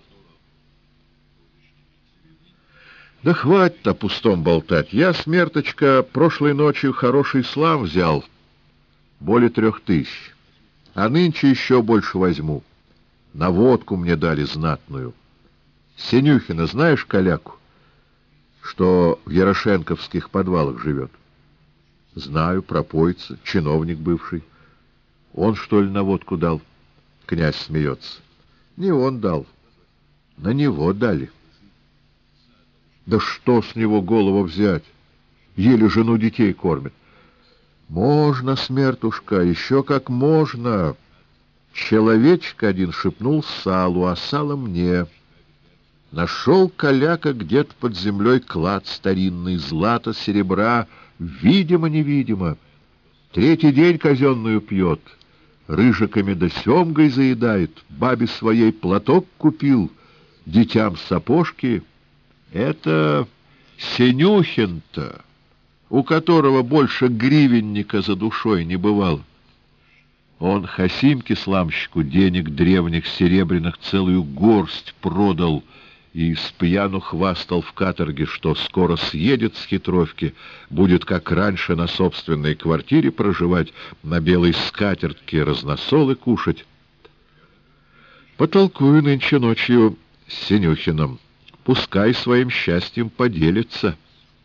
«Да хватит о пустом болтать. Я, смерточка, прошлой ночью хороший слав взял, более 3000, а нынче еще больше возьму. На водку мне дали знатную. Сенюхина знаешь, каляку, что в Ярошенковских подвалах живет?» «Знаю, пропойца, чиновник бывший». «Он, что ли, на водку дал?» Князь смеется. «Не он дал, на него дали». «Да что с него голову взять? Еле жену детей кормит». «Можно, смертушка, еще как можно». Человечек один шепнул салу, а сало мне. Нашел каляка где-то под землей клад старинный, злато, серебра, видимо-невидимо. 3-й день казенную пьет, рыжиками да семгой заедает, бабе своей платок купил, детям сапожки. Это Сенюхин-то, у которого больше гривенника за душой не бывало. Он Хасимке-сламщику денег древних серебряных целую горсть продал и с пьяну хвастал в каторге, что скоро съедет с хитровки, будет, как раньше, на собственной квартире проживать, на белой скатертке разносолы кушать. Потолкую нынче ночью с Сенюхиным. Пускай своим счастьем поделится.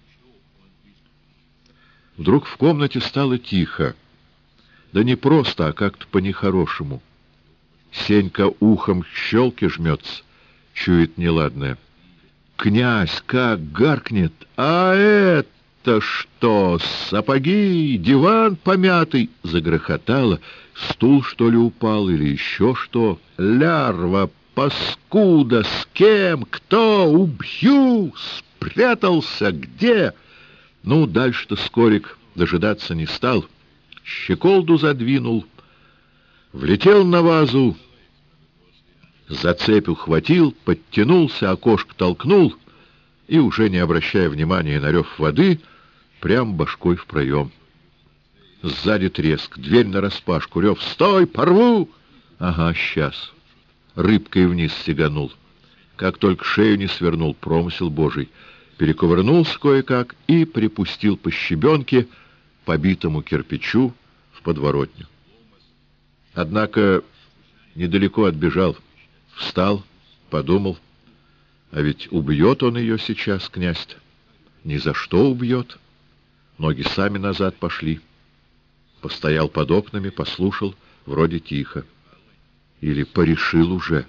Вдруг в комнате стало тихо. Да не просто, а как-то по-нехорошему. Сенька ухом к щелке жмется, чует неладное. Князь как гаркнет: «А это что, сапоги, диван помятый?» — загрохотало. Стул, что ли, упал или еще что? «Лярва, паскуда, с кем? Кто? Убью! Спрятался! Где?» Ну, дальше-то Скорик дожидаться не стал. Щеколду задвинул, влетел на вазу, за цепь ухватил, подтянулся, окошко толкнул и, уже не обращая внимания на рев воды, прям башкой в проем. Сзади треск, дверь нараспашку, рев: «Стой, порву!» Ага, сейчас. Рыбкой вниз сиганул. Как только шею не свернул, промысел Божий. Перекувырнулся кое-как и припустил по щебенке, побитому кирпичу, в подворотню. Однако недалеко отбежал. Встал, подумал, а ведь убьет он ее сейчас, князь-то. Ни за что убьет. Ноги сами назад пошли. Постоял под окнами, послушал, вроде тихо. Или порешил уже.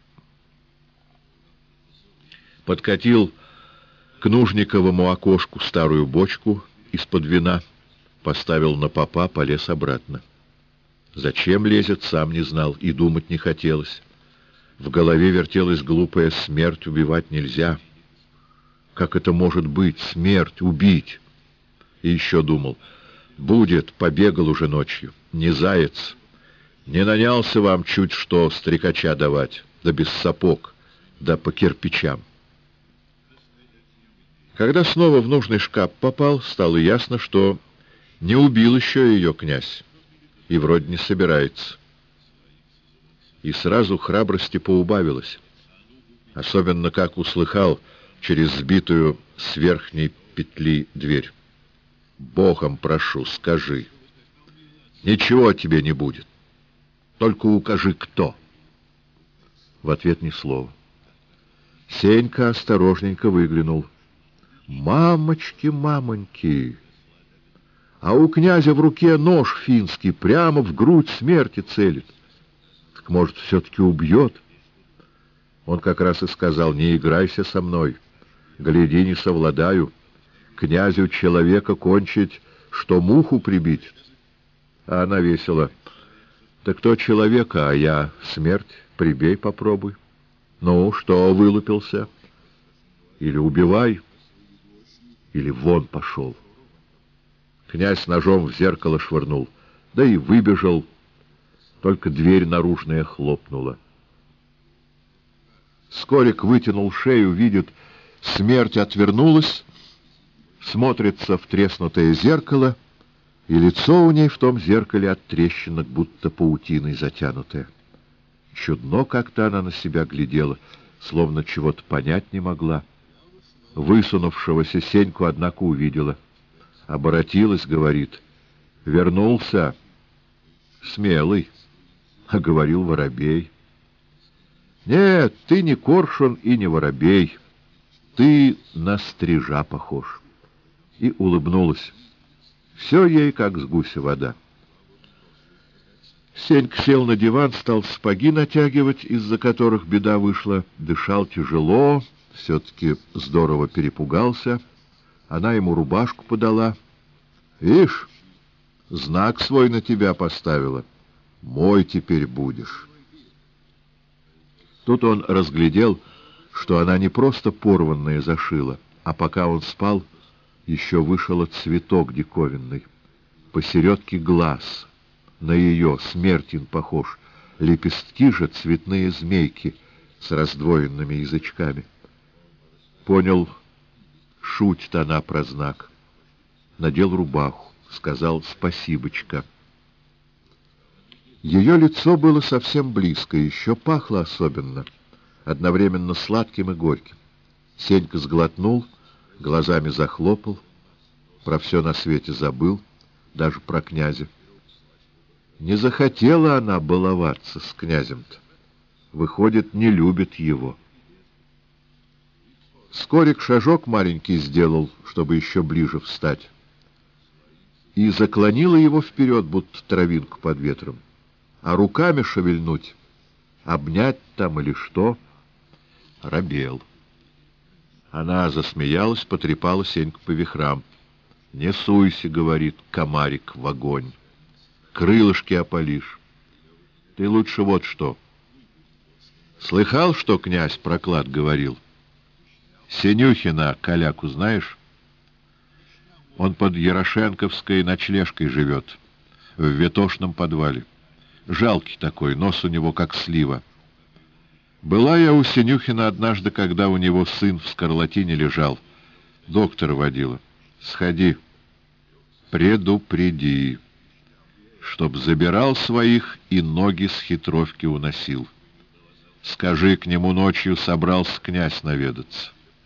Подкатил к Нужниковому окошку старую бочку из-под вина, поставил на попа, полез обратно. Зачем лезет, сам не знал, и думать не хотелось. В голове вертелась глупая: смерть убивать нельзя. Как это может быть, смерть, убить? И еще думал: будет, побегал уже ночью, не заяц. Не нанялся вам чуть что стрекача давать, да без сапог, да по кирпичам. Когда снова в нужный шкаф попал, стало ясно, что не убил еще ее князь, и вроде не собирается. И сразу храбрости поубавилось, особенно как услыхал через сбитую с верхней петли дверь: «Богом прошу, скажи, ничего тебе не будет, только укажи, кто». В ответ ни слова. Сенька осторожненько выглянул. «Мамочки, мамоньки!» А у князя в руке нож финский, прямо в грудь смерти целит. Так, может, все-таки убьет? Он как раз и сказал: «Не играйся со мной, гляди, не совладаю. Князю человека кончить, что муху прибить». А она весело: «Да кто человека, а я смерть, прибей, попробуй. Ну, что вылупился? Или убивай, или вон пошел». Князь ножом в зеркало швырнул, да и выбежал, только дверь наружная хлопнула. Скорик вытянул шею, видит, смерть отвернулась, смотрится в треснутое зеркало, и лицо у ней в том зеркале от трещинок, будто паутиной затянутое. Чудно как-то она на себя глядела, словно чего-то понять не могла. Высунувшегося Сеньку, однако, увидела. Оборотилась, говорит: «Вернулся. Смелый», а говорил воробей. «Нет, ты не коршун и не воробей. Ты на стрижа похож». И улыбнулась. Все ей, как с гуся вода. Сенька сел на диван, стал сапоги натягивать, из-за которых беда вышла. Дышал тяжело, все-таки здорово перепугался. Она ему рубашку подала. «Вишь, знак свой на тебя поставила. Мой теперь будешь». Тут он разглядел, что она не просто порванное зашила, а пока он спал, еще вышел цветок диковинный. Посередке глаз, на ее, смертин похож, лепестки же цветные змейки с раздвоенными язычками. Понял, шутит она про знак. Надел рубаху, сказал «спасибочка». Ее лицо было совсем близко, еще пахло особенно, одновременно сладким и горьким. Сенька сглотнул, глазами захлопал, про все на свете забыл, даже про князя. Не захотела она баловаться с князем-то. Выходит, не любит его. Скорик шажок маленький сделал, чтобы еще ближе встать, и заклонила его вперед, будто травинку под ветром. А руками шевельнуть, обнять там или что, робел. Она засмеялась, потрепала Сеньку по вихрам. Не суйся, говорит, комарик в огонь. Крылышки опалишь. Ты лучше вот что. Слыхал, что князь Проклад говорил? Сенюхина каляку знаешь? Он под Ярошенковской ночлежкой живет, в ветошном подвале. Жалкий такой, нос у него как слива. Была я у Сенюхина однажды, когда у него сын в скарлатине лежал. Доктора водила. Сходи, предупреди, чтоб забирал своих и ноги с хитровки уносил. Скажи, к нему ночью собрался князь наведаться.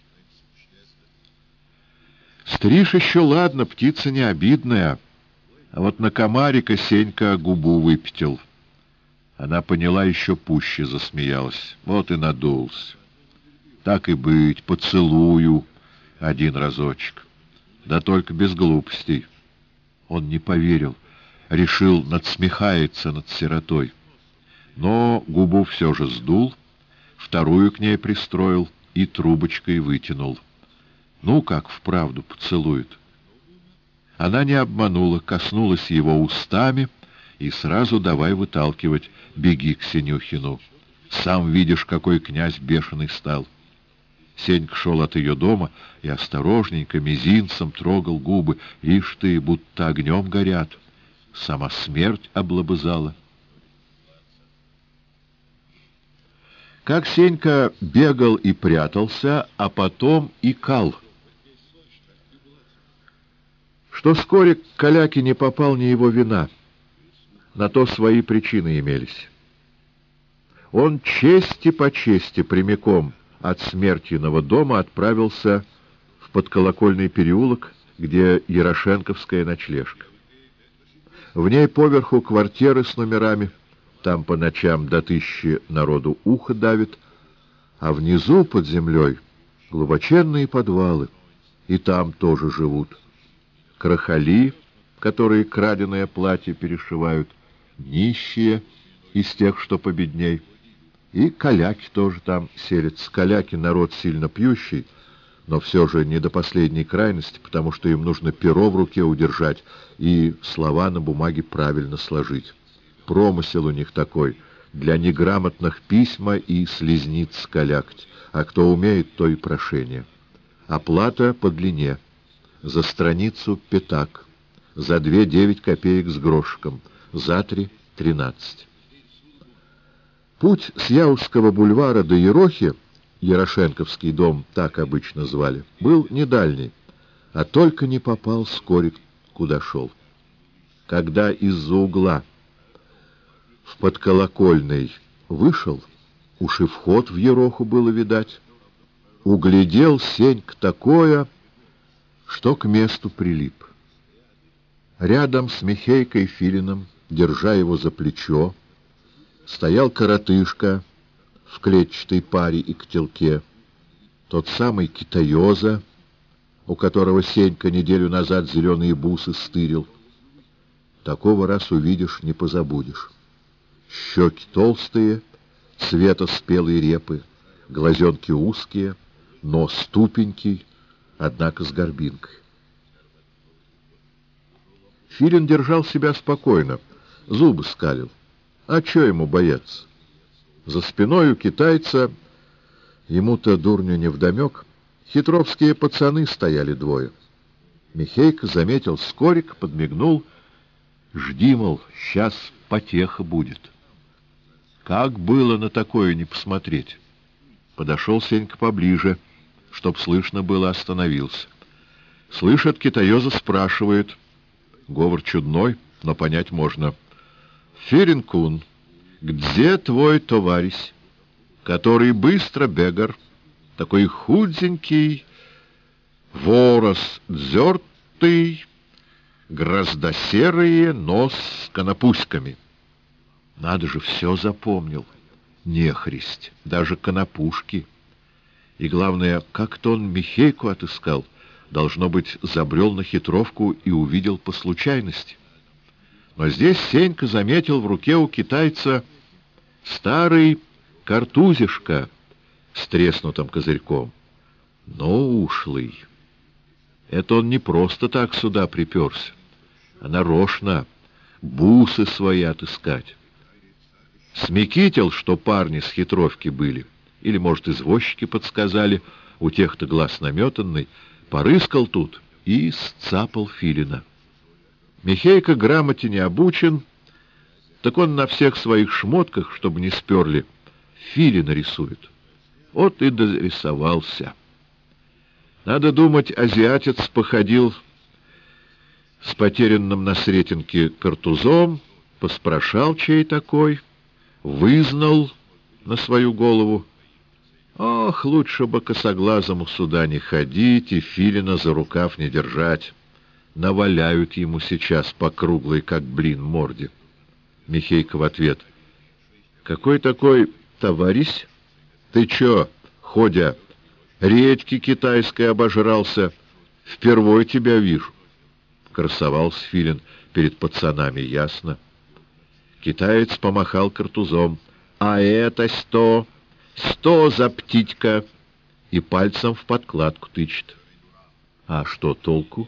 Стриж еще ладно, птица не обидная, а вот на комарика Сенька губу выпятил. Она поняла, еще пуще засмеялась. Вот и надулся. Так и быть, поцелую один разочек. Да только без глупостей. Он не поверил, решил, надсмехается над сиротой. Но губу все же сдул, вторую к ней пристроил и трубочкой вытянул. Ну, как вправду поцелует. Она не обманула, коснулась его устами и сразу давай выталкивать. Беги к Сенюхину. Сам видишь, какой князь бешеный стал. Сенька шел от ее дома и осторожненько мизинцем трогал губы. Ишь ты, будто огнем горят. Сама смерть облобызала. Как Сенька бегал и прятался, а потом икал. Что вскоре к каляке не попал, не его вина. На то свои причины имелись. Он чести по чести прямиком от Смертьиного дома отправился в подколокольный переулок, где Ярошенковская ночлежка. В ней поверху квартиры с номерами, там по ночам до 1000 народу ухо давит, а внизу под землей глубоченные подвалы, и там тоже живут. Крахали, которые краденое платье перешивают, нищие из тех, что победней, и каляки тоже там селятся. Каляки — народ сильно пьющий, но все же не до последней крайности, потому что им нужно перо в руке удержать и слова на бумаге правильно сложить. Промысел у них такой — для неграмотных письма и слезниц калякать, а кто умеет, то и прошение. Оплата по длине. За страницу — пятак, за 2 — 9 копеек с грошиком, за 3 — 13. Путь с Яузского бульвара до Ерохи, Ярошенковский дом так обычно звали, был недальний, а только не попал Скорик, куда шел. Когда из-за угла в подколокольный вышел, уж и вход в Ероху было видать, углядел Сенька такое, что к месту прилип. Рядом с Михейкой Филиным, держа его за плечо, стоял коротышка в клетчатой паре и котелке, тот самый Китаёза, у которого Сенька неделю назад зеленые бусы стырил. Такого раз увидишь, не позабудешь. Щеки толстые, цвета спелой репы, глазенки узкие, нос тупенький, однако с горбинкой. Филин держал себя спокойно, зубы скалил. А чё ему бояться? За спиной у китайца, ему-то дурню невдомек, хитровские пацаны стояли двое. Михейка заметил Скорик, подмигнул. Жди, мол, сейчас потеха будет. Как было на такое не посмотреть? Подошел Сенька поближе, чтоб слышно было, остановился. Слышит, Китаёза спрашивает. Говор чудной, но понять можно. «Филин-кун, где твой товарищ, который быстро бегар, такой худенький, ворос дзёртый, гроздосерые, нос с конопуськами?» Надо же, все запомнил. Нехристь, даже конопушки. И главное, как-то он Михейку отыскал. Должно быть, забрел на хитровку и увидел по случайности. Но здесь Сенька заметил в руке у китайца старый картузишка с треснутым козырьком. Ну, ушлый. Это он не просто так сюда приперся, а нарочно бусы свои отыскать. Смекитил, что парни с хитровки были, или, может, извозчики подсказали, у тех-то глаз наметанный, порыскал тут и сцапал филина. Михейка грамоте не обучен, так он на всех своих шмотках, чтобы не сперли, филина рисует. Вот и дорисовался. Надо думать, азиатец походил с потерянным на Сретенке картузом, поспрашал, чей такой, вызнал на свою голову. Ох, лучше бы косоглазому сюда не ходить и филина за рукав не держать. Наваляют ему сейчас по круглой, как блин, морде. Михейка в ответ: «Какой такой товарищ? Ты чё, ходя, редьки китайской обожрался? Впервой тебя вижу». Красовался филин перед пацанами, ясно. Китаец помахал картузом. «А это 100! 100 за птичка!» И пальцем в подкладку тычет. А что толку?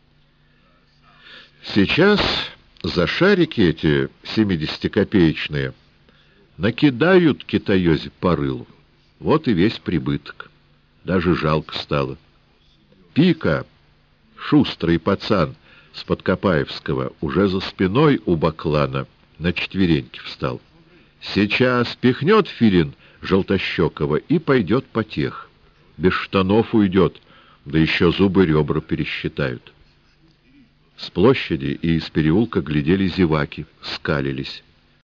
Сейчас за шарики эти 70-копеечные накидают китаёзе по рылу. Вот и весь прибыток. Даже жалко стало. Пика, шустрый пацан с Подкопаевского, уже за спиной у баклана на четвереньки встал. Сейчас пихнет филин Желтощекова и пойдет потех. Без штанов уйдет, да еще зубы ребра пересчитают. С площади и из переулка глядели зеваки, скалились.